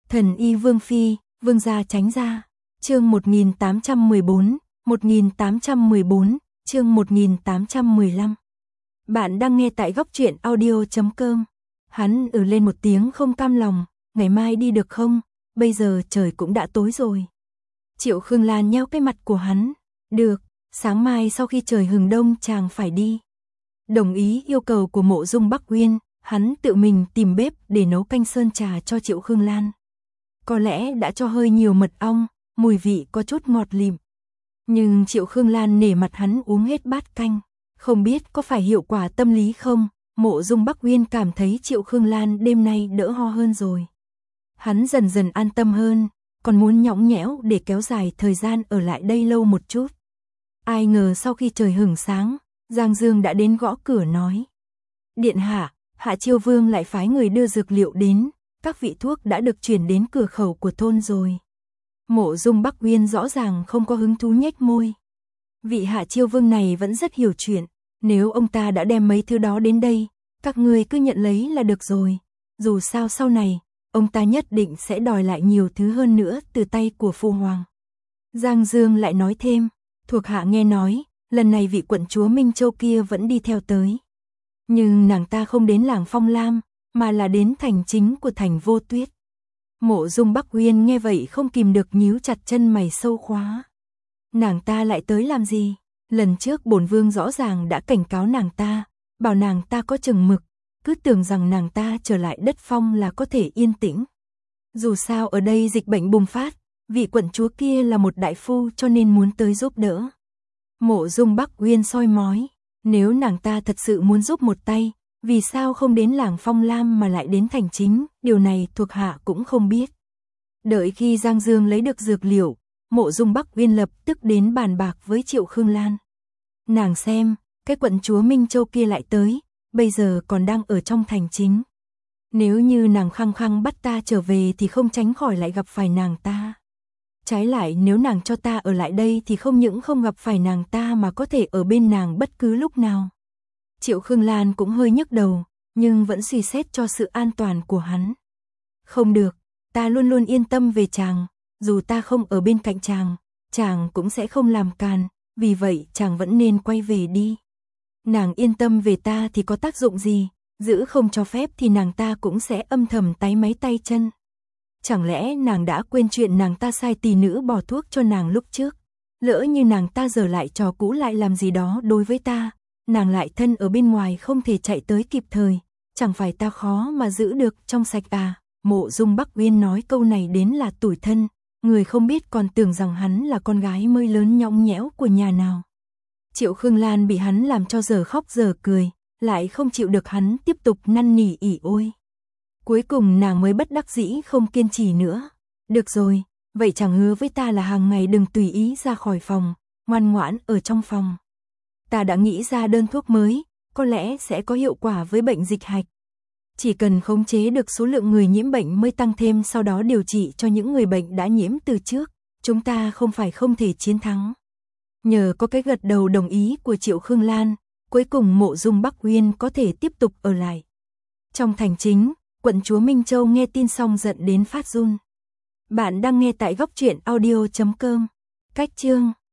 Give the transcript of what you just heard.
Thần y Vương Phi, Vương gia tránh ra. Chương 1814, 1814, chương 1815. Bạn đang nghe tại góc truyện audio.com. Hắn lên một tiếng không cam lòng, ngày mai đi được không? Bây giờ trời cũng đã tối rồi. Triệu Khương Lan nheo cái mặt của hắn. Được, sáng mai sau khi trời hừng đông chàng phải đi. Đồng ý yêu cầu của Mộ Dung Bắc Uyên, hắn tự mình tìm bếp để nấu canh sơn trà cho Triệu Khương Lan. Có lẽ đã cho hơi nhiều mật ong, mùi vị có chút ngọt lịm. Nhưng Triệu Khương Lan nể mặt hắn uống hết bát canh. Không biết có phải hiệu quả tâm lý không, Mộ Dung Bắc Uyên cảm thấy Triệu Khương Lan đêm nay đỡ ho hơn rồi. Hắn dần dần an tâm hơn, còn muốn nhõng nhẽo để kéo dài thời gian ở lại đây lâu một chút. Ai ngờ sau khi trời hửng sáng, Giang Dương đã đến gõ cửa nói. Điện hạ, Hạ Chiêu Vương lại phái người đưa dược liệu đến, các vị thuốc đã được chuyển đến cửa khẩu của thôn rồi. Mộ Dung Bắc Uyên rõ ràng không có hứng thú nhếch môi. Vị Hạ Chiêu Vương này vẫn rất hiểu chuyện, nếu ông ta đã đem mấy thứ đó đến đây, các người cứ nhận lấy là được rồi. Dù sao sau này, ông ta nhất định sẽ đòi lại nhiều thứ hơn nữa từ tay của phu hoàng. Giang Dương lại nói thêm, thuộc hạ nghe nói, lần này vị quận chúa Minh Châu kia vẫn đi theo tới. Nhưng nàng ta không đến làng Phong Lam, mà là đến thành chính của thành Vô Tuyết. Mộ Dung Bắc Uyên nghe vậy không kìm được nhíu chặt chân mày sâu khóa. Nàng ta lại tới làm gì? Lần trước bổn vương rõ ràng đã cảnh cáo nàng ta, bảo nàng ta có chừng mực, cứ tưởng rằng nàng ta trở lại đất Phong là có thể yên tĩnh. Dù sao ở đây dịch bệnh bùng phát, vị quận chúa kia là một đại phu cho nên muốn tới giúp đỡ. Mộ Dung Bắc Uyên soi mói, nếu nàng ta thật sự muốn giúp một tay, vì sao không đến làng Phong Lam mà lại đến thành chính, điều này thuộc hạ cũng không biết. Đợi khi Giang Dương lấy được dược liệu, Mộ Dung Bắc Uyên lập tức đến bàn bạc với Triệu Khương Lan. Nàng xem, cái quận chúa Minh Châu kia lại tới, bây giờ còn đang ở trong thành chính. Nếu như nàng khăng khăng bắt ta trở về thì không tránh khỏi lại gặp phải nàng ta. Trái lại nếu nàng cho ta ở lại đây thì không những không gặp phải nàng ta mà có thể ở bên nàng bất cứ lúc nào. Triệu Khương Lan cũng hơi nhức đầu, nhưng vẫn suy xét cho sự an toàn của hắn. Không được, ta luôn luôn yên tâm về chàng, dù ta không ở bên cạnh chàng, chàng cũng sẽ không làm càn, vì vậy chàng vẫn nên quay về đi. Nàng yên tâm về ta thì có tác dụng gì, giữ không cho phép thì nàng ta cũng sẽ âm thầm táy máy tay chân. Chẳng lẽ nàng đã quên chuyện nàng ta sai tỷ nữ bỏ thuốc cho nàng lúc trước? Lỡ như nàng ta giờ lại trò cũ lại làm gì đó đối với ta, nàng lại thân ở bên ngoài không thể chạy tới kịp thời, chẳng phải ta khó mà giữ được trong sạch à? Mộ Dung Bắc Uyên nói câu này đến là tủi thân, người không biết còn tưởng rằng hắn là con gái mới lớn nhõng nhẽo của nhà nào. Triệu Khương Lan bị hắn làm cho giờ khóc giờ cười, lại không chịu được hắn tiếp tục năn nỉ ỉ ôi. Cuối cùng nàng mới bất đắc dĩ không kiên trì nữa. Được rồi, vậy chàng hứa với ta là hàng ngày đừng tùy ý ra khỏi phòng, ngoan ngoãn ở trong phòng. Ta đã nghĩ ra đơn thuốc mới, có lẽ sẽ có hiệu quả với bệnh dịch hạch. Chỉ cần khống chế được số lượng người nhiễm bệnh mới tăng thêm sau đó điều trị cho những người bệnh đã nhiễm từ trước, chúng ta không phải không thể chiến thắng. Nhờ có cái gật đầu đồng ý của Triệu Khương Lan, cuối cùng Mộ Dung Bắc Uyên có thể tiếp tục ở lại. Trong thành chính, quận chúa Minh Châu nghe tin xong giận đến phát run. Bạn đang nghe tại góc truyện audio.com. Cách chương